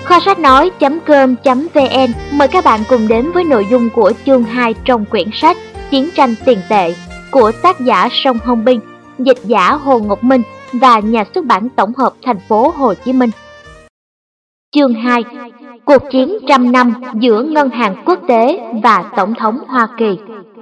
Kho sách nói.com.vn mời các bạn cùng đến với nội dung của chương 2 trong quyển sách Chiến tranh tiền tệ của tác giả Song Hong Binh, dịch giả Hồ Ngọc Minh và nhà xuất bản tổng hợp thành phố Hồ Chí Minh. Chương 2. Cuộc chiến trăm năm giữa Ngân hàng Quốc tế và Tổng thống Hoa Kỳ.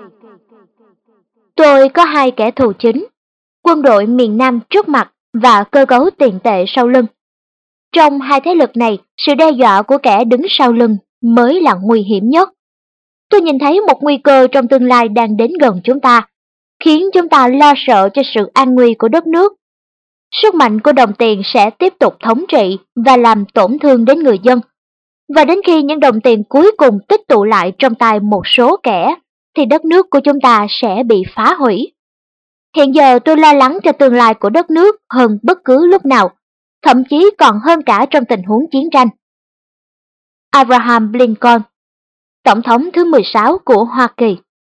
Tôi có hai kẻ thù chính, quân đội miền Nam trước mặt và cơ cấu tiền tệ sau lưng. Trong hai thế lực này, sự đe dọa của kẻ đứng sau lưng mới là nguy hiểm nhất. Tôi nhìn thấy một nguy cơ trong tương lai đang đến gần chúng ta, khiến chúng ta lo sợ cho sự an nguy của đất nước. Sức mạnh của đồng tiền sẽ tiếp tục thống trị và làm tổn thương đến người dân. Và đến khi những đồng tiền cuối cùng tích tụ lại trong tay một số kẻ, thì đất nước của chúng ta sẽ bị phá hủy. Hiện giờ tôi lo lắng cho tương lai của đất nước hơn bất cứ lúc nào, thậm chí còn hơn cả trong tình huống chiến tranh. Abraham Lincoln, Tổng thống thứ 16 của Hoa Kỳ.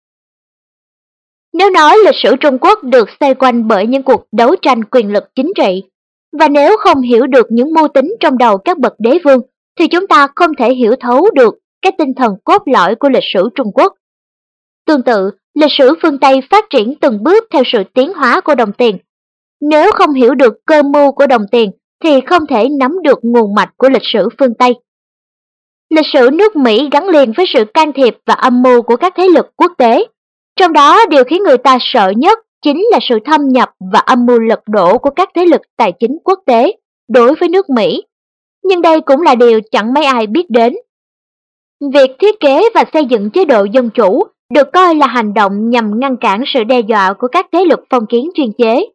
Nếu nói lịch sử Trung Quốc được xoay quanh bởi những cuộc đấu tranh quyền lực chính trị, và nếu không hiểu được những mưu tính trong đầu các bậc đế vương, thì chúng ta không thể hiểu thấu được cái tinh thần cốt lõi của lịch sử Trung Quốc. Tương tự, lịch sử phương Tây phát triển từng bước theo sự tiến hóa của đồng tiền. Nếu không hiểu được cơ mưu của đồng tiền, thì không thể nắm được nguồn mạch của lịch sử phương Tây. Lịch sử nước Mỹ gắn liền với sự can thiệp và âm mưu của các thế lực quốc tế. Trong đó, điều khiến người ta sợ nhất chính là sự thâm nhập và âm mưu lật đổ của các thế lực tài chính quốc tế đối với nước Mỹ. Nhưng đây cũng là điều chẳng mấy ai biết đến. Việc thiết kế và xây dựng chế độ dân chủ được coi là hành động nhằm ngăn cản sự đe dọa của các thế lực phong kiến chuyên chế.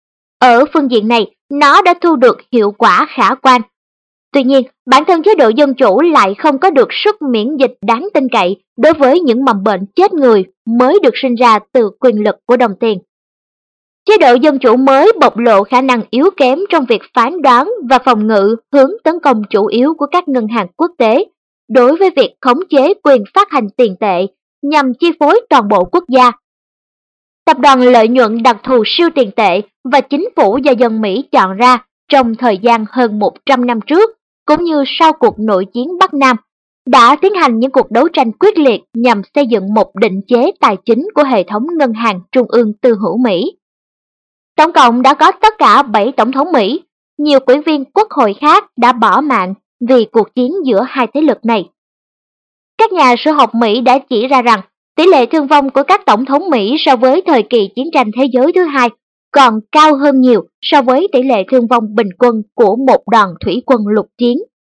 Ở phương diện này, nó đã thu được hiệu quả khả quan. Tuy nhiên, bản thân chế độ dân chủ lại không có được sức miễn dịch đáng tin cậy đối với những mầm bệnh chết người mới được sinh ra từ quyền lực của đồng tiền. Chế độ dân chủ mới bộc lộ khả năng yếu kém trong việc phán đoán và phòng ngự hướng tấn công chủ yếu của các ngân hàng quốc tế đối với việc khống chế quyền phát hành tiền tệ nhằm chi phối toàn bộ quốc gia. Tập đoàn lợi nhuận đặc thù siêu tiền tệ và chính phủ do dân Mỹ chọn ra trong thời gian hơn 100 năm trước, cũng như sau cuộc nội chiến Bắc Nam, đã tiến hành những cuộc đấu tranh quyết liệt nhằm xây dựng một định chế tài chính của hệ thống ngân hàng trung ương tư hữu Mỹ. Tổng cộng đã có tất cả 7 tổng thống Mỹ, nhiều ủy viên quốc hội khác đã bỏ mạng vì cuộc chiến giữa hai thế lực này. Các nhà sử học Mỹ đã chỉ ra rằng tỷ lệ thương vong của các tổng thống Mỹ so với thời kỳ chiến tranh thế giới thứ hai còn cao hơn nhiều so với tỷ lệ thương vong bình quân của một đoàn thủy quân lục chiến.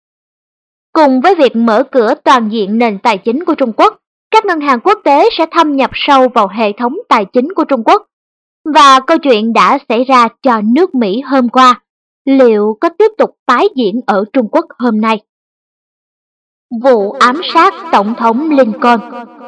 Cùng với việc mở cửa toàn diện nền tài chính của Trung Quốc, các ngân hàng quốc tế sẽ thâm nhập sâu vào hệ thống tài chính của Trung Quốc. Và câu chuyện đã xảy ra cho nước Mỹ hôm qua, liệu có tiếp tục tái diễn ở Trung Quốc hôm nay? Vụ ám sát Tổng thống Lincoln.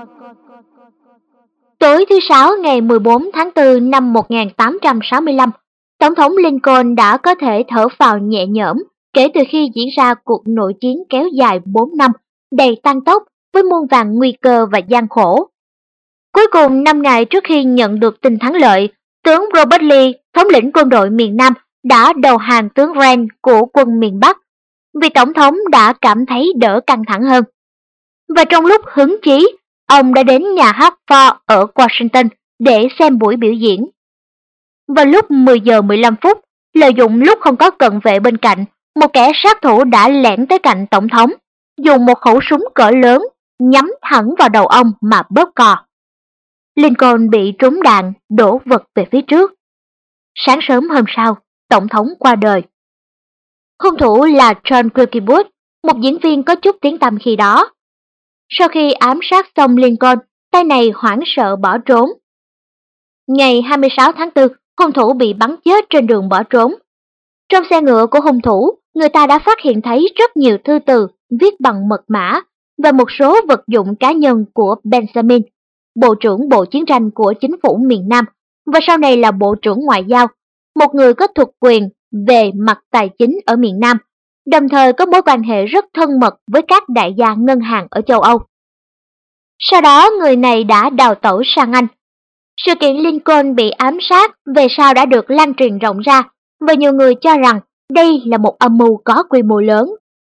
Tối thứ Sáu ngày 14 tháng 4 năm 1865, Tổng thống Lincoln đã có thể thở phào nhẹ nhõm kể từ khi diễn ra cuộc nội chiến kéo dài 4 năm, đầy tăng tốc với muôn vàn nguy cơ và gian khổ. Cuối cùng, 5 ngày trước khi nhận được tin thắng lợi, tướng Robert Lee, thống lĩnh quân đội miền Nam, đã đầu hàng tướng Grant của quân miền Bắc, vì Tổng thống đã cảm thấy đỡ căng thẳng hơn. Và trong lúc hứng chí, ông đã đến nhà hát Ford ở Washington để xem buổi biểu diễn. Vào lúc 10 giờ 15 phút, lợi dụng lúc không có cận vệ bên cạnh, một kẻ sát thủ đã lẻn tới cạnh Tổng thống, dùng một khẩu súng cỡ lớn, nhắm thẳng vào đầu ông mà bóp cò. Lincoln bị trúng đạn, đổ vật về phía trước. Sáng sớm hôm sau, Tổng thống qua đời. Hung thủ là John Wilkes, một diễn viên có chút tiếng tăm khi đó. Sau khi ám sát xong Lincoln, tay này hoảng sợ bỏ trốn. Ngày 26 tháng 4, hung thủ bị bắn chết trên đường bỏ trốn. Trong xe ngựa của hung thủ, người ta đã phát hiện thấy rất nhiều thư từ viết bằng mật mã và một số vật dụng cá nhân của Benjamin, Bộ trưởng Bộ Chiến tranh của chính phủ miền Nam, và sau này là Bộ trưởng Ngoại giao, một người có thuộc quyền về mặt tài chính ở miền Nam, đồng thời có mối quan hệ rất thân mật với các đại gia ngân hàng ở châu Âu. Sau đó người này đã đào tẩu sang Anh. Sự kiện Lincoln bị ám sát về sau đã được lan truyền rộng ra, và nhiều người cho rằng đây là một âm mưu có quy mô lớn.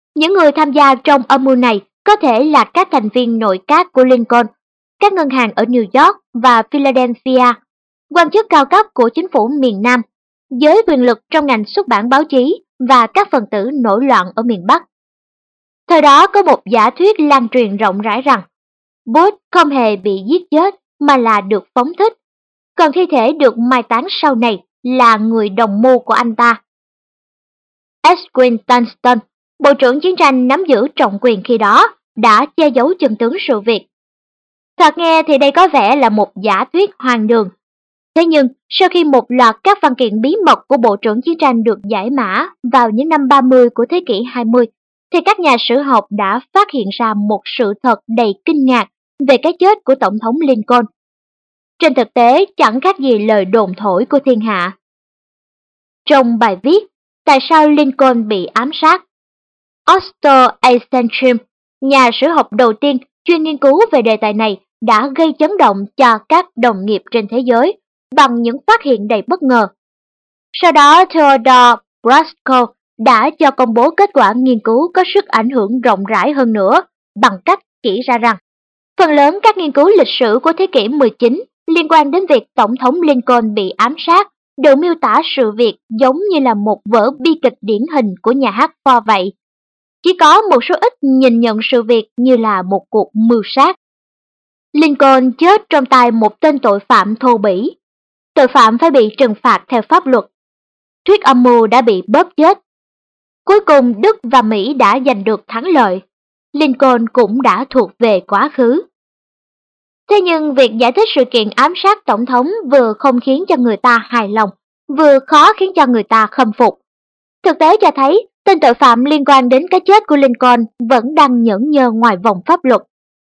Những người tham gia trong âm mưu này có thể là các thành viên nội các của Lincoln, các ngân hàng ở New York và Philadelphia, quan chức cao cấp của chính phủ miền Nam, giới quyền lực trong ngành xuất bản báo chí và các phần tử nổi loạn ở miền Bắc. Thời đó có một giả thuyết lan truyền rộng rãi rằng Bush không hề bị giết chết mà là được phóng thích, còn thi thể được mai táng sau này là người đồng mưu của anh ta. Edwin Dunston, Bộ trưởng Chiến tranh nắm giữ trọng quyền khi đó, đã che giấu chân tướng sự việc. Thoạt nghe thì đây có vẻ là một giả thuyết hoang đường. Thế nhưng, sau khi một loạt các văn kiện bí mật của Bộ trưởng Chiến tranh được giải mã vào những năm 30 của thế kỷ 20, thì các nhà sử học đã phát hiện ra một sự thật đầy kinh ngạc về cái chết của Tổng thống Lincoln. Trên thực tế, chẳng khác gì lời đồn thổi của thiên hạ. Trong bài viết Tại sao Lincoln bị ám sát, Otto Eisenstein, nhà sử học đầu tiên chuyên nghiên cứu về đề tài này, đã gây chấn động cho các đồng nghiệp trên thế giới bằng những phát hiện đầy bất ngờ. Sau đó, Theodore Brasco đã cho công bố kết quả nghiên cứu có sức ảnh hưởng rộng rãi hơn nữa bằng cách chỉ ra rằng phần lớn các nghiên cứu lịch sử của thế kỷ 19 liên quan đến việc Tổng thống Lincoln bị ám sát đều miêu tả sự việc giống như là một vở bi kịch điển hình của nhà hát Ford vậy. Chỉ có một số ít nhìn nhận sự việc như là một cuộc mưu sát. Lincoln chết trong tay một tên tội phạm thô bỉ. Tội phạm phải bị trừng phạt theo pháp luật. Thuyết âm mưu đã bị bóp chết. Cuối cùng Đức và Mỹ đã giành được thắng lợi. Lincoln cũng đã thuộc về quá khứ. Thế nhưng việc giải thích sự kiện ám sát tổng thống vừa không khiến cho người ta hài lòng, vừa khó khiến cho người ta khâm phục. Thực tế cho thấy, tên tội phạm liên quan đến cái chết của Lincoln vẫn đang nhẫn nhơ ngoài vòng pháp luật.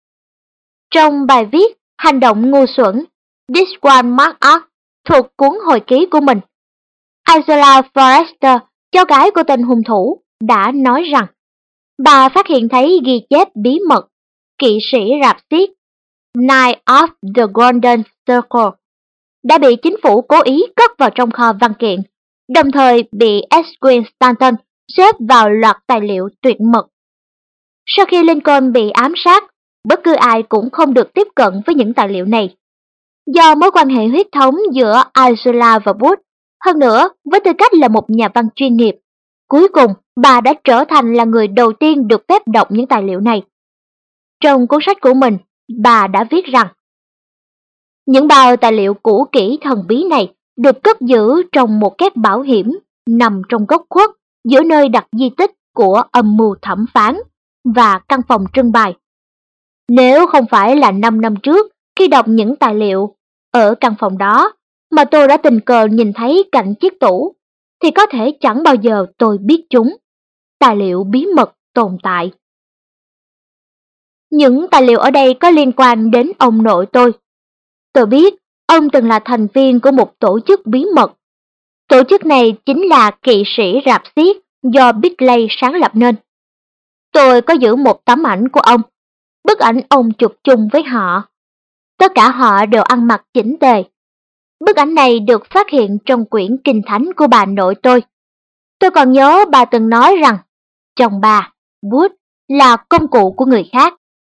Trong bài viết Hành động ngu xuẩn, This One Mark Up, thuộc cuốn hồi ký của mình, Angela Forrester, cháu gái của tên hung thủ, đã nói rằng bà phát hiện thấy ghi chép bí mật kỵ sĩ rạp xiếc Knight of the Golden Circle đã bị chính phủ cố ý cất vào trong kho văn kiện, đồng thời bị Edwin Stanton xếp vào loạt tài liệu tuyệt mật. Sau khi Lincoln bị ám sát, bất cứ ai cũng không được tiếp cận với những tài liệu này. Do mối quan hệ huyết thống giữa Angela và Bush, hơn nữa với tư cách là một nhà văn chuyên nghiệp, cuối cùng bà đã trở thành là người đầu tiên được phép đọc những tài liệu này. Trong cuốn sách của mình, bà đã viết rằng những bao tài liệu cũ kỹ thần bí này được cất giữ trong một két bảo hiểm nằm trong góc khuất giữa nơi đặt di tích của âm mưu thẩm phán và căn phòng trưng bày. Nếu không phải là 5 năm trước khi đọc những tài liệu ở căn phòng đó mà tôi đã tình cờ nhìn thấy cạnh chiếc tủ, thì có thể chẳng bao giờ tôi biết chúng. Tài liệu bí mật tồn tại. Những tài liệu ở đây có liên quan đến ông nội tôi. Tôi biết ông từng là thành viên của một tổ chức bí mật. Tổ chức này chính là kỵ sĩ rạp xiếc do Bickley sáng lập nên. Tôi có giữ một tấm ảnh của ông, bức ảnh ông chụp chung với họ. Tất cả họ đều ăn mặc chỉnh tề. Bức ảnh này được phát hiện trong quyển kinh thánh của bà nội tôi. Tôi còn nhớ bà từng nói rằng chồng bà, Wood, là công cụ của người khác.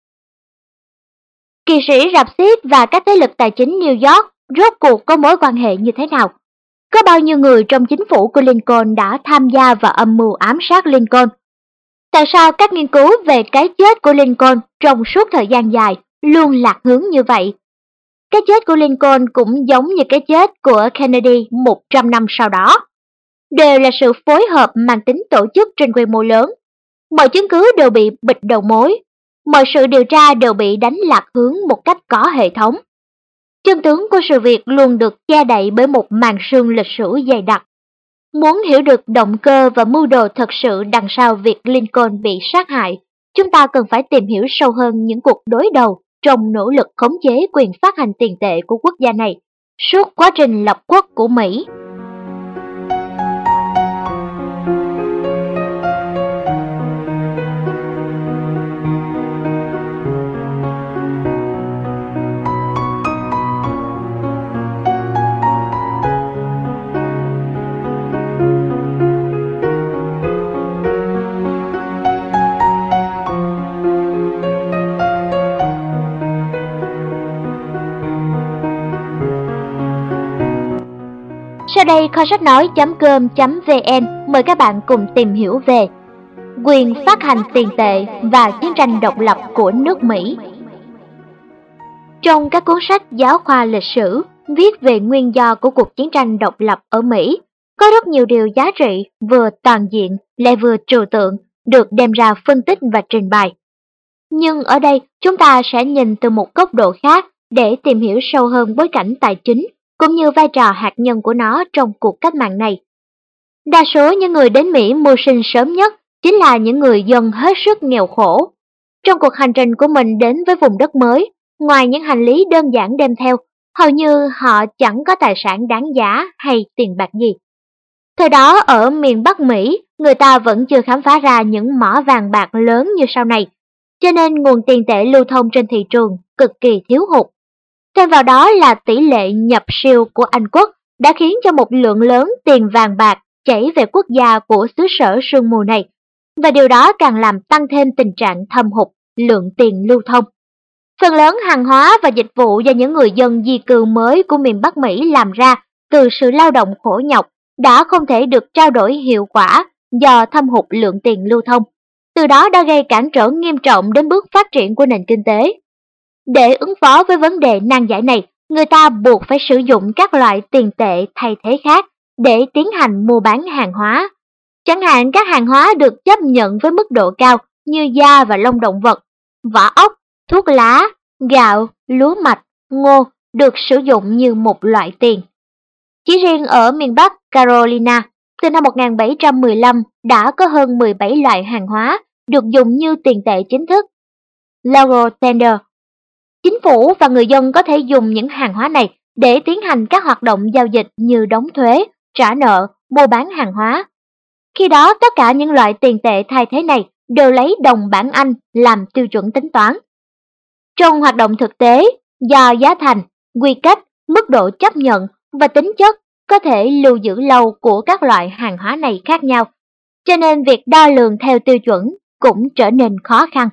Kỵ sĩ rạp xiếc và các thế lực tài chính New York rốt cuộc có mối quan hệ như thế nào? Có bao nhiêu người trong chính phủ của Lincoln đã tham gia vào âm mưu ám sát Lincoln? Tại sao các nghiên cứu về cái chết của Lincoln trong suốt thời gian dài luôn lạc hướng như vậy? Cái chết của Lincoln cũng giống như cái chết của Kennedy 100 năm sau đó. Đều là sự phối hợp mang tính tổ chức trên quy mô lớn. Mọi chứng cứ đều bị bịt đầu mối. Mọi sự điều tra đều bị đánh lạc hướng một cách có hệ thống. Chân tướng của sự việc luôn được che đậy bởi một màn sương lịch sử dày đặc. Muốn hiểu được động cơ và mưu đồ thật sự đằng sau việc Lincoln bị sát hại, chúng ta cần phải tìm hiểu sâu hơn những cuộc đối đầu trong nỗ lực khống chế quyền phát hành tiền tệ của quốc gia này suốt quá trình lập quốc của Mỹ. đây kho sách nói.com.vn mời các bạn cùng tìm hiểu về quyền phát hành tiền tệ và chiến tranh độc lập của nước Mỹ. Trong các cuốn sách giáo khoa lịch sử viết về nguyên do của cuộc chiến tranh độc lập ở Mỹ, có rất nhiều điều giá trị vừa toàn diện lại vừa trừu tượng được đem ra phân tích và trình bày. Nhưng ở đây chúng ta sẽ nhìn từ một góc độ khác để tìm hiểu sâu hơn bối cảnh tài chính cũng như vai trò hạt nhân của nó trong cuộc cách mạng này. Đa số những người đến Mỹ mưu sinh sớm nhất chính là những người dân hết sức nghèo khổ. Trong cuộc hành trình của mình đến với vùng đất mới, ngoài những hành lý đơn giản đem theo, hầu như họ chẳng có tài sản đáng giá hay tiền bạc gì. Thời đó ở miền Bắc Mỹ, người ta vẫn chưa khám phá ra những mỏ vàng bạc lớn như sau này, cho nên nguồn tiền tệ lưu thông trên thị trường cực kỳ thiếu hụt. Thêm vào đó là tỷ lệ nhập siêu của Anh quốc đã khiến cho một lượng lớn tiền vàng bạc chảy về quốc gia của xứ sở sương mù này, và điều đó càng làm tăng thêm tình trạng thâm hụt lượng tiền lưu thông. Phần lớn hàng hóa và dịch vụ do những người dân di cư mới của miền Bắc Mỹ làm ra từ sự lao động khổ nhọc đã không thể được trao đổi hiệu quả do thâm hụt lượng tiền lưu thông. Từ đó đã gây cản trở nghiêm trọng đến bước phát triển của nền kinh tế. Để ứng phó với vấn đề nan giải này, người ta buộc phải sử dụng các loại tiền tệ thay thế khác để tiến hành mua bán hàng hóa. Chẳng hạn các hàng hóa được chấp nhận với mức độ cao như da và lông động vật, vỏ ốc, thuốc lá, gạo, lúa mạch, ngô được sử dụng như một loại tiền. Chỉ riêng ở miền Bắc Carolina, từ năm 1715 đã có hơn 17 loại hàng hóa được dùng như tiền tệ chính thức. Legal tender. Chính phủ và người dân có thể dùng những hàng hóa này để tiến hành các hoạt động giao dịch như đóng thuế, trả nợ, mua bán hàng hóa. Khi đó tất cả những loại tiền tệ thay thế này đều lấy đồng bảng Anh làm tiêu chuẩn tính toán. Trong hoạt động thực tế, do giá thành, quy cách, mức độ chấp nhận và tính chất có thể lưu giữ lâu của các loại hàng hóa này khác nhau, cho nên việc đo lường theo tiêu chuẩn cũng trở nên khó khăn.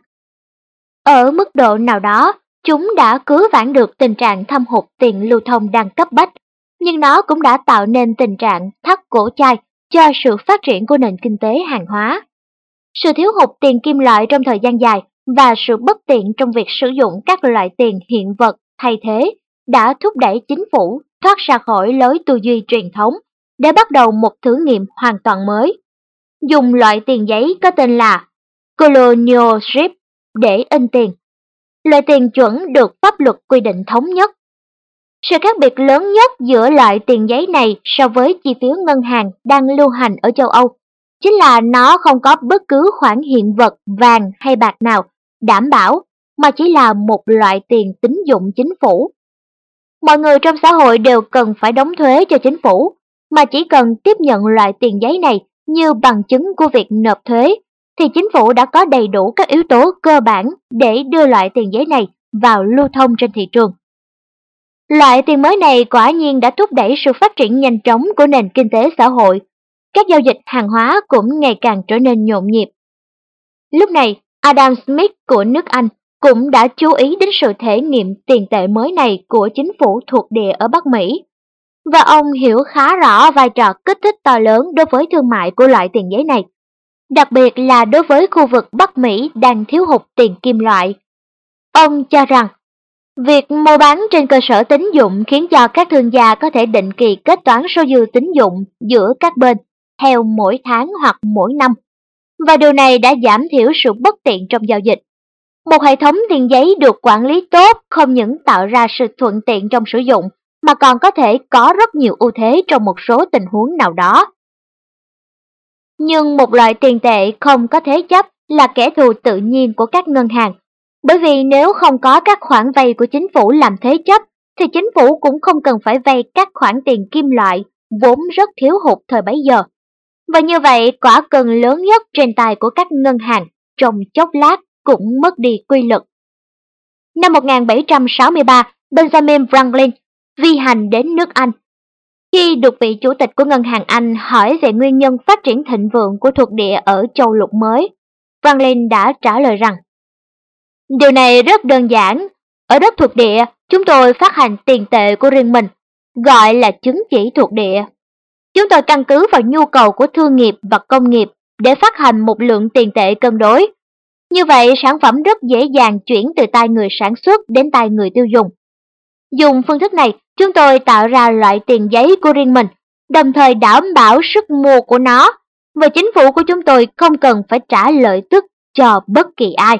Ở mức độ nào đó, chúng đã cứu vãn được tình trạng thâm hụt tiền lưu thông đang cấp bách, nhưng nó cũng đã tạo nên tình trạng thắt cổ chai cho sự phát triển của nền kinh tế hàng hóa. Sự thiếu hụt tiền kim loại trong thời gian dài và sự bất tiện trong việc sử dụng các loại tiền hiện vật thay thế đã thúc đẩy chính phủ thoát ra khỏi lối tư duy truyền thống để bắt đầu một thử nghiệm hoàn toàn mới. Dùng loại tiền giấy có tên là Colonial Strip để in tiền. Loại tiền chuẩn được pháp luật quy định thống nhất. Sự khác biệt lớn nhất giữa loại tiền giấy này so với chi phiếu ngân hàng đang lưu hành ở châu Âu chính là nó không có bất cứ khoản hiện vật vàng hay bạc nào đảm bảo, mà chỉ là một loại tiền tín dụng chính phủ. Mọi người trong xã hội đều cần phải đóng thuế cho chính phủ, mà chỉ cần tiếp nhận loại tiền giấy này như bằng chứng của việc nộp thuế, thì chính phủ đã có đầy đủ các yếu tố cơ bản để đưa loại tiền giấy này vào lưu thông trên thị trường. Loại tiền mới này quả nhiên đã thúc đẩy sự phát triển nhanh chóng của nền kinh tế xã hội. Các giao dịch hàng hóa cũng ngày càng trở nên nhộn nhịp. Lúc này, Adam Smith của nước Anh cũng đã chú ý đến sự thể nghiệm tiền tệ mới này của chính phủ thuộc địa ở Bắc Mỹ. Và ông hiểu khá rõ vai trò kích thích to lớn đối với thương mại của loại tiền giấy này, đặc biệt là đối với khu vực Bắc Mỹ đang thiếu hụt tiền kim loại. Ông cho rằng, việc mua bán trên cơ sở tín dụng khiến cho các thương gia có thể định kỳ kết toán số dư tín dụng giữa các bên theo mỗi tháng hoặc mỗi năm, và điều này đã giảm thiểu sự bất tiện trong giao dịch. Một hệ thống tiền giấy được quản lý tốt không những tạo ra sự thuận tiện trong sử dụng, mà còn có thể có rất nhiều ưu thế trong một số tình huống nào đó. Nhưng một loại tiền tệ không có thế chấp là kẻ thù tự nhiên của các ngân hàng, bởi vì nếu không có các khoản vay của chính phủ làm thế chấp, thì chính phủ cũng không cần phải vay các khoản tiền kim loại vốn rất thiếu hụt thời bấy giờ. Và như vậy, quả cần lớn nhất trên tay của các ngân hàng trong chốc lát cũng mất đi quy lực. Năm 1763, Benjamin Franklin vi hành đến nước Anh. Khi được vị chủ tịch của ngân hàng Anh hỏi về nguyên nhân phát triển thịnh vượng của thuộc địa ở châu lục mới, Franklin đã trả lời rằng: "Điều này rất đơn giản. Ở đất thuộc địa, chúng tôi phát hành tiền tệ của riêng mình, gọi là chứng chỉ thuộc địa. Chúng tôi căn cứ vào nhu cầu của thương nghiệp và công nghiệp để phát hành một lượng tiền tệ cân đối. Như vậy, sản phẩm rất dễ dàng chuyển từ tay người sản xuất đến tay người tiêu dùng. Dùng phương thức này, chúng tôi tạo ra loại tiền giấy của riêng mình, đồng thời đảm bảo sức mua của nó, và chính phủ của chúng tôi không cần phải trả lợi tức cho bất kỳ ai.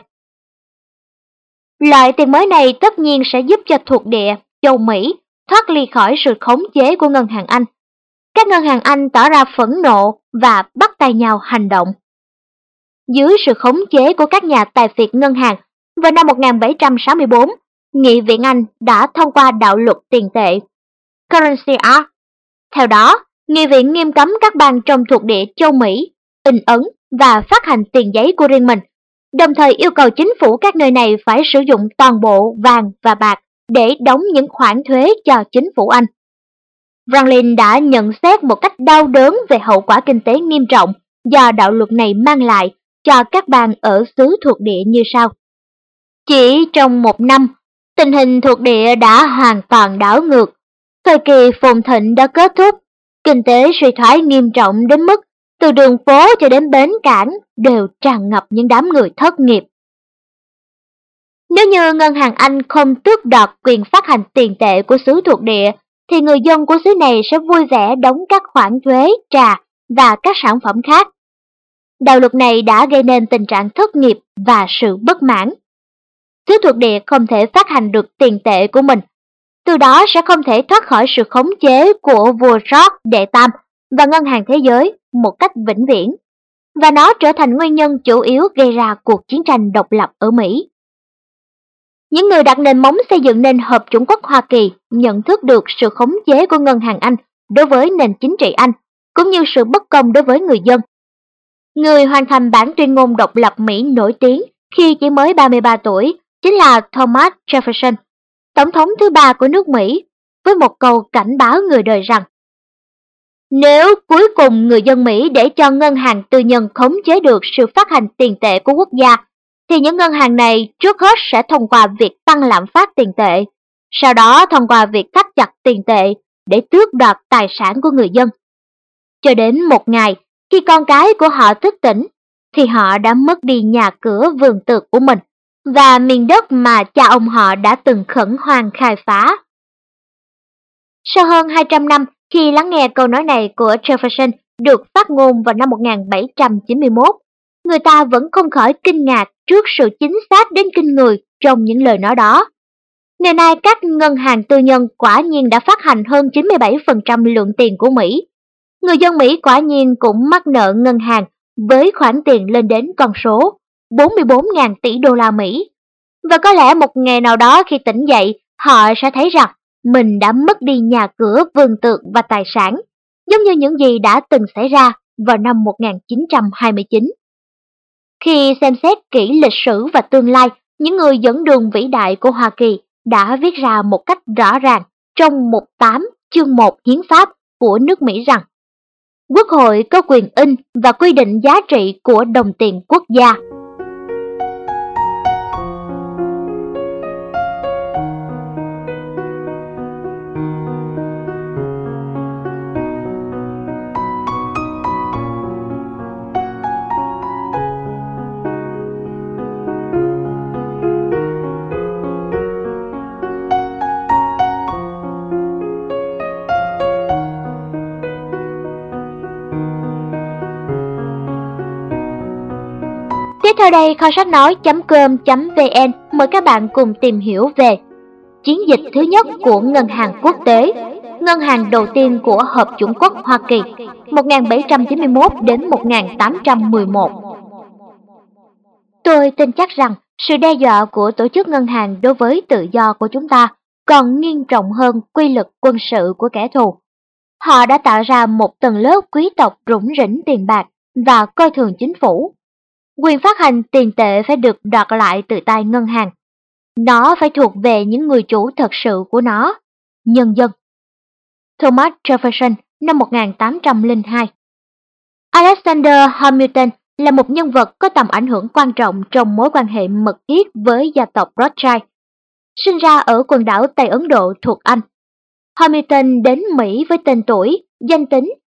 Loại tiền mới này tất nhiên sẽ giúp cho thuộc địa châu Mỹ thoát ly khỏi sự khống chế của ngân hàng Anh. Các ngân hàng Anh tỏ ra phẫn nộ và bắt tay nhau hành động. Dưới sự khống chế của các nhà tài phiệt ngân hàng, vào năm 1764, Nghị viện Anh đã thông qua đạo luật tiền tệ Currency Act. Theo đó, Nghị viện nghiêm cấm các bang trong thuộc địa châu Mỹ in ấn và phát hành tiền giấy của riêng mình, đồng thời yêu cầu chính phủ các nơi này phải sử dụng toàn bộ vàng và bạc để đóng những khoản thuế cho chính phủ Anh. Franklin đã nhận xét một cách đau đớn về hậu quả kinh tế nghiêm trọng do đạo luật này mang lại cho các bang ở xứ thuộc địa như sau. Chỉ trong một năm, tình hình thuộc địa đã hoàn toàn đảo ngược. Thời kỳ phồn thịnh đã kết thúc, kinh tế suy thoái nghiêm trọng đến mức từ đường phố cho đến bến cảng đều tràn ngập những đám người thất nghiệp. Nếu như ngân hàng Anh không tước đoạt quyền phát hành tiền tệ của xứ thuộc địa, thì người dân của xứ này sẽ vui vẻ đóng các khoản thuế, trà và các sản phẩm khác. Đạo luật này đã gây nên tình trạng thất nghiệp và sự bất mãn. Xứ thuộc địa không thể phát hành được tiền tệ của mình, từ đó sẽ không thể thoát khỏi sự khống chế của vua George đệ Tam và Ngân hàng Thế giới một cách vĩnh viễn, và nó trở thành nguyên nhân chủ yếu gây ra cuộc chiến tranh độc lập ở Mỹ. Những người đặt nền móng xây dựng nên Hợp chủng quốc Hoa Kỳ nhận thức được sự khống chế của ngân hàng Anh đối với nền chính trị Anh, cũng như sự bất công đối với người dân. Người hoàn thành bản tuyên ngôn độc lập Mỹ nổi tiếng khi chỉ mới 33 tuổi chính là Thomas Jefferson, tổng thống thứ 3 của nước Mỹ, với một câu cảnh báo người đời rằng: nếu cuối cùng người dân Mỹ để cho ngân hàng tư nhân khống chế được sự phát hành tiền tệ của quốc gia, thì những ngân hàng này trước hết sẽ thông qua việc tăng lạm phát tiền tệ, sau đó thông qua việc thắt chặt tiền tệ để tước đoạt tài sản của người dân. Cho đến một ngày, khi con cái của họ thức tỉnh, thì họ đã mất đi nhà cửa vườn tược của mình và miền đất mà cha ông họ đã từng khẩn hoang khai phá. Sau hơn 200 năm, khi lắng nghe câu nói này của Jefferson được phát ngôn vào năm 1791, người ta vẫn không khỏi kinh ngạc trước sự chính xác đến kinh người trong những lời nói đó. Ngày nay, các ngân hàng tư nhân quả nhiên đã phát hành hơn 97% lượng tiền của Mỹ. Người dân Mỹ quả nhiên cũng mắc nợ ngân hàng với khoản tiền lên đến con số 44.000 tỷ đô la Mỹ. Và có lẽ một ngày nào đó khi tỉnh dậy, họ sẽ thấy rằng mình đã mất đi nhà cửa, vườn tược và tài sản, giống như những gì đã từng xảy ra vào năm 1929. Khi xem xét kỹ lịch sử và tương lai, những người dẫn đường vĩ đại của Hoa Kỳ đã viết ra một cách rõ ràng trong mục 8 chương 1 hiến pháp của nước Mỹ rằng Quốc hội có quyền in và quy định giá trị của đồng tiền quốc gia. Tiếp theo đây, kho sách nói.com.vn mời các bạn cùng tìm hiểu về chiến dịch thứ nhất của ngân hàng quốc tế, ngân hàng đầu tiên của Hợp chủng quốc Hoa Kỳ 1791 đến 1811. Tôi tin chắc rằng sự đe dọa của tổ chức ngân hàng đối với tự do của chúng ta còn nghiêm trọng hơn quy lực quân sự của kẻ thù. Họ đã tạo ra một tầng lớp quý tộc rủng rỉnh tiền bạc và coi thường chính phủ. Quyền phát hành tiền tệ phải được đoạt lại từ tay ngân hàng. Nó phải thuộc về những người chủ thật sự của nó, nhân dân. Thomas Jefferson, năm 1802. Alexander Hamilton là một nhân vật có tầm ảnh hưởng quan trọng trong mối quan hệ mật thiết với gia tộc Rothschild. Sinh ra ở quần đảo Tây Ấn Độ thuộc Anh, Hamilton đến Mỹ với tên tuổi, danh tính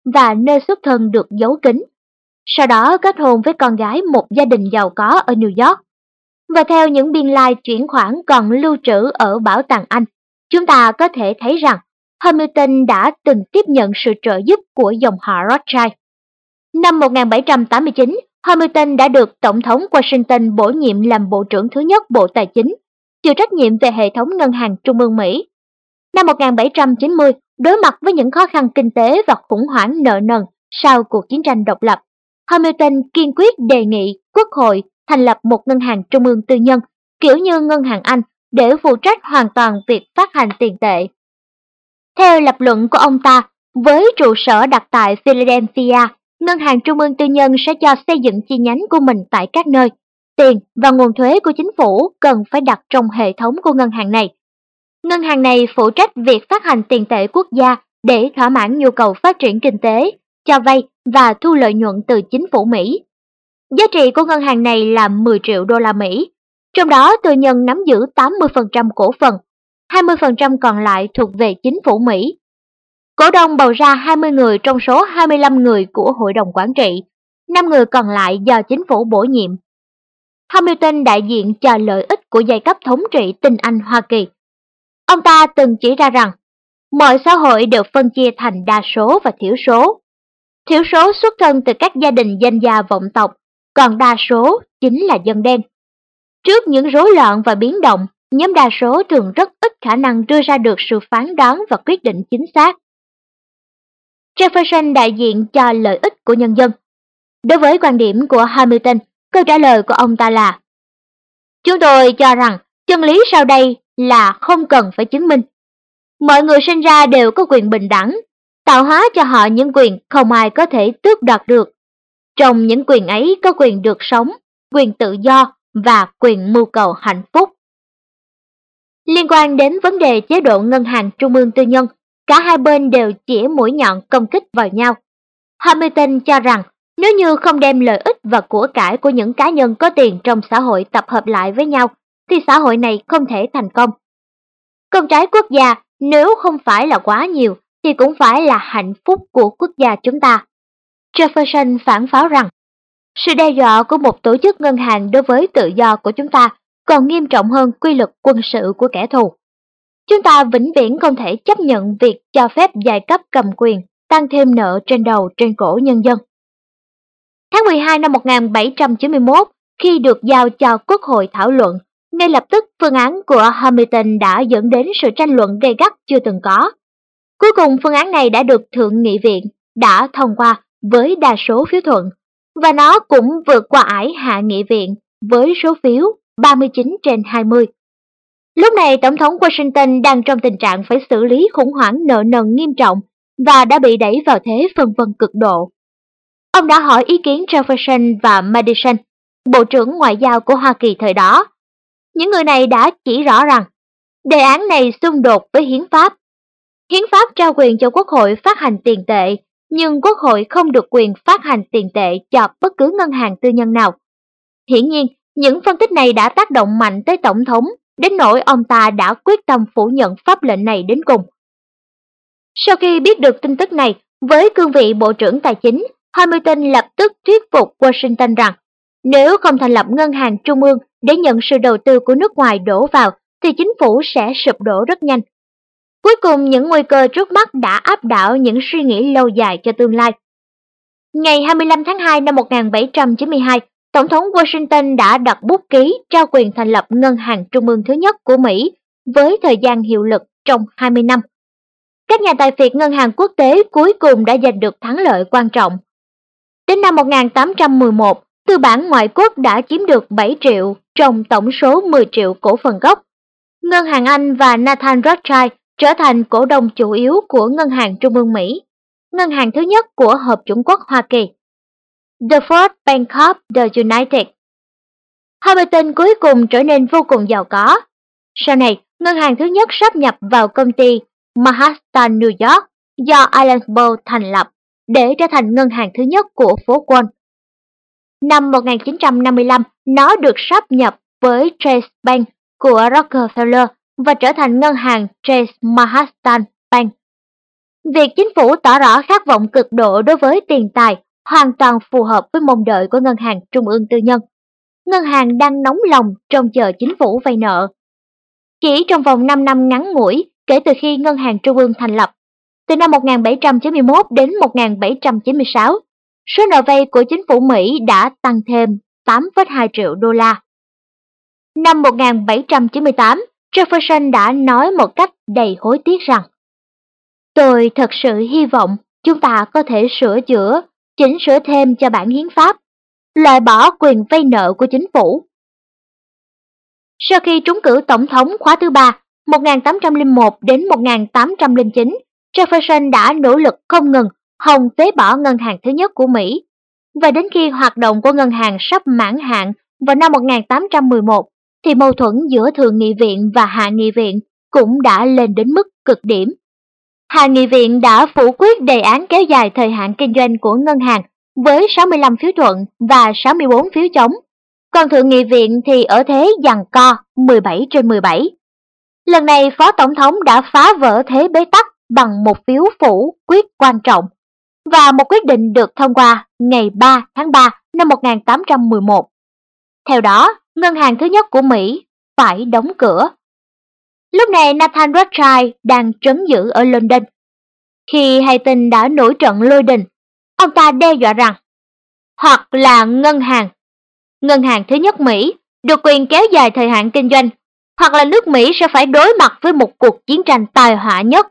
và nơi xuất thân được giấu kín. Sau đó kết hôn với con gái một gia đình giàu có ở New York. Và theo những biên lai chuyển khoản còn lưu trữ ở Bảo tàng Anh, chúng ta có thể thấy rằng Hamilton đã từng tiếp nhận sự trợ giúp của dòng họ Rothschild. Năm 1789, Hamilton đã được Tổng thống Washington bổ nhiệm làm Bộ trưởng thứ nhất Bộ Tài chính, chịu trách nhiệm về hệ thống ngân hàng trung ương Mỹ. Năm 1790, đối mặt với những khó khăn kinh tế và khủng hoảng nợ nần sau cuộc chiến tranh độc lập, Hamilton kiên quyết đề nghị Quốc hội thành lập một ngân hàng trung ương tư nhân, kiểu như ngân hàng Anh, để phụ trách hoàn toàn việc phát hành tiền tệ. Theo lập luận của ông ta, với trụ sở đặt tại Philadelphia, ngân hàng trung ương tư nhân sẽ cho xây dựng chi nhánh của mình tại các nơi. Tiền và nguồn thuế của chính phủ cần phải đặt trong hệ thống của ngân hàng này. Ngân hàng này phụ trách việc phát hành tiền tệ quốc gia để thỏa mãn nhu cầu phát triển kinh tế, cho vay và thu lợi nhuận từ chính phủ Mỹ. Giá trị của ngân hàng này là 10 triệu đô la Mỹ, trong đó tư nhân nắm giữ 80% cổ phần, 20% còn lại thuộc về chính phủ Mỹ. Cổ đông bầu ra 20 người trong số 25 người của hội đồng quản trị, 5 người còn lại do chính phủ bổ nhiệm. Hamilton đại diện cho lợi ích của giai cấp thống trị tinh Anh Hoa Kỳ. Ông ta từng chỉ ra rằng, mọi xã hội được phân chia thành đa số và thiểu số. Thiểu số xuất thân từ các gia đình danh gia vọng tộc, còn đa số chính là dân đen. Trước những rối loạn và biến động, nhóm đa số thường rất ít khả năng đưa ra được sự phán đoán và quyết định chính xác. Jefferson đại diện cho lợi ích của nhân dân. Đối với quan điểm của Hamilton, câu trả lời của ông ta là: chúng tôi cho rằng chân lý sau đây là không cần phải chứng minh. Mọi người sinh ra đều có quyền bình đẳng, tạo hóa cho họ những quyền không ai có thể tước đoạt được. Trong những quyền ấy có quyền được sống, quyền tự do và quyền mưu cầu hạnh phúc. Liên quan đến vấn đề chế độ ngân hàng trung ương tư nhân, cả hai bên đều chĩa mũi nhọn công kích vào nhau. Hamilton cho rằng nếu như không đem lợi ích và của cải của những cá nhân có tiền trong xã hội tập hợp lại với nhau, thì xã hội này không thể thành công. Con trái quốc gia nếu không phải là quá nhiều, thì cũng phải là hạnh phúc của quốc gia chúng ta. Jefferson phản pháo rằng, sự đe dọa của một tổ chức ngân hàng đối với tự do của chúng ta còn nghiêm trọng hơn quy luật quân sự của kẻ thù. Chúng ta vĩnh viễn không thể chấp nhận việc cho phép giai cấp cầm quyền tăng thêm nợ trên đầu trên cổ nhân dân. Tháng 12 năm 1791, khi được giao cho Quốc hội thảo luận, ngay lập tức phương án của Hamilton đã dẫn đến sự tranh luận gay gắt chưa từng có. Cuối cùng phương án này đã được Thượng nghị viện đã thông qua với đa số phiếu thuận, và nó cũng vượt qua ải Hạ nghị viện với số phiếu 39/20. Lúc này Tổng thống Washington đang trong tình trạng phải xử lý khủng hoảng nợ nần nghiêm trọng và đã bị đẩy vào thế phân vân cực độ. Ông đã hỏi ý kiến Jefferson và Madison, Bộ trưởng Ngoại giao của Hoa Kỳ thời đó. Những người này đã chỉ rõ rằng đề án này xung đột với hiến pháp. Hiến pháp trao quyền cho Quốc hội phát hành tiền tệ, nhưng Quốc hội không được quyền phát hành tiền tệ cho bất cứ ngân hàng tư nhân nào. Hiển nhiên, những phân tích này đã tác động mạnh tới Tổng thống, đến nỗi ông ta đã quyết tâm phủ nhận pháp lệnh này đến cùng. Sau khi biết được tin tức này, với cương vị Bộ trưởng Tài chính, Hamilton lập tức thuyết phục Washington rằng nếu không thành lập ngân hàng trung ương để nhận sự đầu tư của nước ngoài đổ vào, thì chính phủ sẽ sụp đổ rất nhanh. Cuối cùng, những nguy cơ trước mắt đã áp đảo những suy nghĩ lâu dài cho tương lai. Ngày 25 tháng 2 năm 1792, Tổng thống Washington đã đặt bút ký trao quyền thành lập ngân hàng trung ương thứ nhất của Mỹ với thời gian hiệu lực trong 20 năm. Các nhà tài phiệt ngân hàng quốc tế cuối cùng đã giành được thắng lợi quan trọng. Đến năm 1811, tư bản ngoại quốc đã chiếm được 7 triệu trong tổng số 10 triệu cổ phần gốc. Ngân hàng Anh và Nathan Rothschild trở thành cổ đông chủ yếu của Ngân hàng Trung ương Mỹ, ngân hàng thứ nhất của Hợp chủng quốc Hoa Kỳ. The Fourth Bank of the United. Hamilton cuối cùng trở nên vô cùng giàu có. Sau này, ngân hàng thứ nhất sáp nhập vào công ty Manhattan, New York do Allenby thành lập để trở thành ngân hàng thứ nhất của phố Wall. Năm 1955, nó được sáp nhập với Chase Bank của Rockefeller và trở thành ngân hàng Chase Manhattan Bank. Việc chính phủ tỏ rõ khát vọng cực độ đối với tiền tài hoàn toàn phù hợp với mong đợi của ngân hàng trung ương tư nhân. Ngân hàng đang nóng lòng trông chờ chính phủ vay nợ. Chỉ trong vòng 5 năm ngắn ngủi kể từ khi ngân hàng trung ương thành lập, từ năm 1791 đến 1796, số nợ vay của chính phủ Mỹ đã tăng thêm 8,2 triệu đô la. Năm 1798, Jefferson đã nói một cách đầy hối tiếc rằng: "Tôi thật sự hy vọng chúng ta có thể sửa chữa, chỉnh sửa thêm cho bản hiến pháp, loại bỏ quyền vay nợ của chính phủ." Sau khi trúng cử tổng thống khóa thứ 3, 1801 đến 1809, Jefferson đã nỗ lực không ngừng hòng phế bỏ ngân hàng thứ nhất của Mỹ. Và đến khi hoạt động của ngân hàng sắp mãn hạn vào năm 1811, thì mâu thuẫn giữa Thượng nghị viện và Hạ nghị viện cũng đã lên đến mức cực điểm. Hạ nghị viện đã phủ quyết đề án kéo dài thời hạn kinh doanh của ngân hàng với 65 phiếu thuận và 64 phiếu chống, còn Thượng nghị viện thì ở thế giằng co 17/17. Lần này Phó Tổng thống đã phá vỡ thế bế tắc bằng một phiếu phủ quyết quan trọng, và một quyết định được thông qua ngày 3 tháng 3 năm 1811. Theo đó, ngân hàng thứ nhất của Mỹ phải đóng cửa. Lúc này Nathan Rothschild đang trấn giữ ở London. Khi hay tin đã nổi trận lôi đình, ông ta đe dọa rằng hoặc là ngân hàng thứ nhất Mỹ được quyền kéo dài thời hạn kinh doanh, hoặc là nước Mỹ sẽ phải đối mặt với một cuộc chiến tranh tai họa nhất.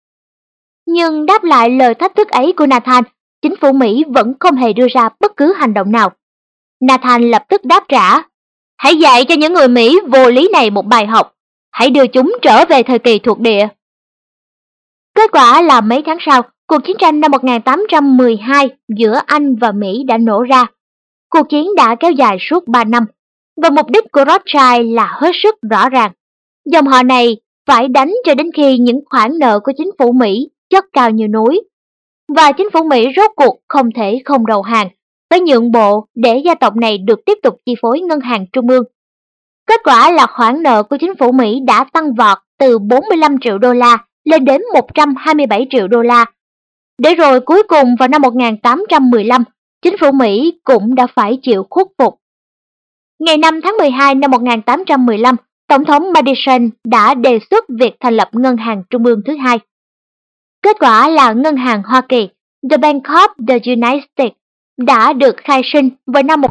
Nhưng đáp lại lời thách thức ấy của Nathan, chính phủ Mỹ vẫn không hề đưa ra bất cứ hành động nào. Nathan lập tức đáp trả: "Hãy dạy cho những người Mỹ vô lý này một bài học, hãy đưa chúng trở về thời kỳ thuộc địa." Kết quả là mấy tháng sau, cuộc chiến tranh năm 1812 giữa Anh và Mỹ đã nổ ra. Cuộc chiến đã kéo dài suốt 3 năm, và mục đích của Rothschild là hết sức rõ ràng. Dòng họ này phải đánh cho đến khi những khoản nợ của chính phủ Mỹ chất cao như núi. Và chính phủ Mỹ rốt cuộc không thể không đầu hàng, phải nhượng bộ để gia tộc này được tiếp tục chi phối ngân hàng trung ương. Kết quả là khoản nợ của chính phủ Mỹ đã tăng vọt từ 45 triệu đô la lên đến 127 triệu đô la. Để rồi cuối cùng vào năm 1815, chính phủ Mỹ cũng đã phải chịu khuất phục. Ngày 5 tháng 12 năm 1815, Tổng thống Madison đã đề xuất việc thành lập ngân hàng trung ương thứ hai. Kết quả là ngân hàng Hoa Kỳ, The Bank of the United States, đã được khai sinh vào năm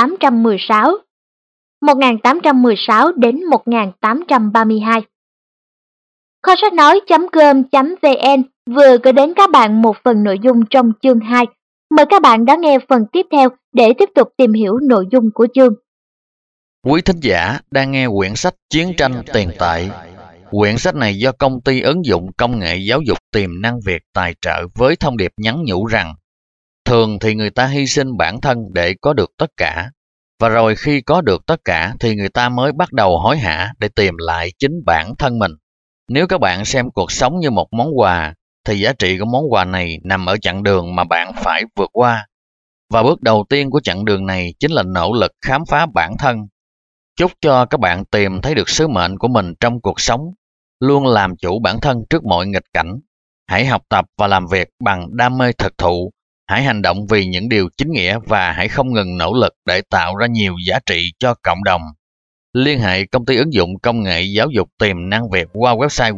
1816 đến 1832. Kho sách nói.com.vn vừa gửi đến các bạn một phần nội dung trong chương 2. Mời các bạn đón nghe phần tiếp theo để tiếp tục tìm hiểu nội dung của chương. Quý thính giả đang nghe quyển sách Chiến tranh tiền tệ. Quyển sách này do công ty ứng dụng công nghệ giáo dục tiềm năng Việt tài trợ với thông điệp nhắn nhủ rằng thường thì người ta hy sinh bản thân để có được tất cả, và rồi khi có được tất cả thì người ta mới bắt đầu hối hả để tìm lại chính bản thân mình. Nếu các bạn xem cuộc sống như một món quà, thì giá trị của món quà này nằm ở chặng đường mà bạn phải vượt qua. Và bước đầu tiên của chặng đường này chính là nỗ lực khám phá bản thân. Chúc cho các bạn tìm thấy được sứ mệnh của mình trong cuộc sống, luôn làm chủ bản thân trước mọi nghịch cảnh. Hãy học tập và làm việc bằng đam mê thực thụ. Hãy hành động vì những điều chính nghĩa và hãy không ngừng nỗ lực để tạo ra nhiều giá trị cho cộng đồng. Liên hệ công ty ứng dụng công nghệ giáo dục tiềm năng Việt qua website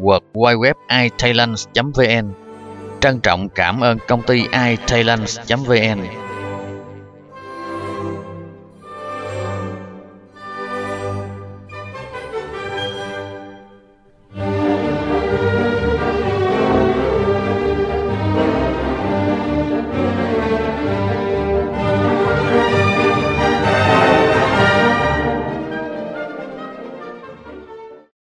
www.italents.vn. Trân trọng cảm ơn công ty italents.vn.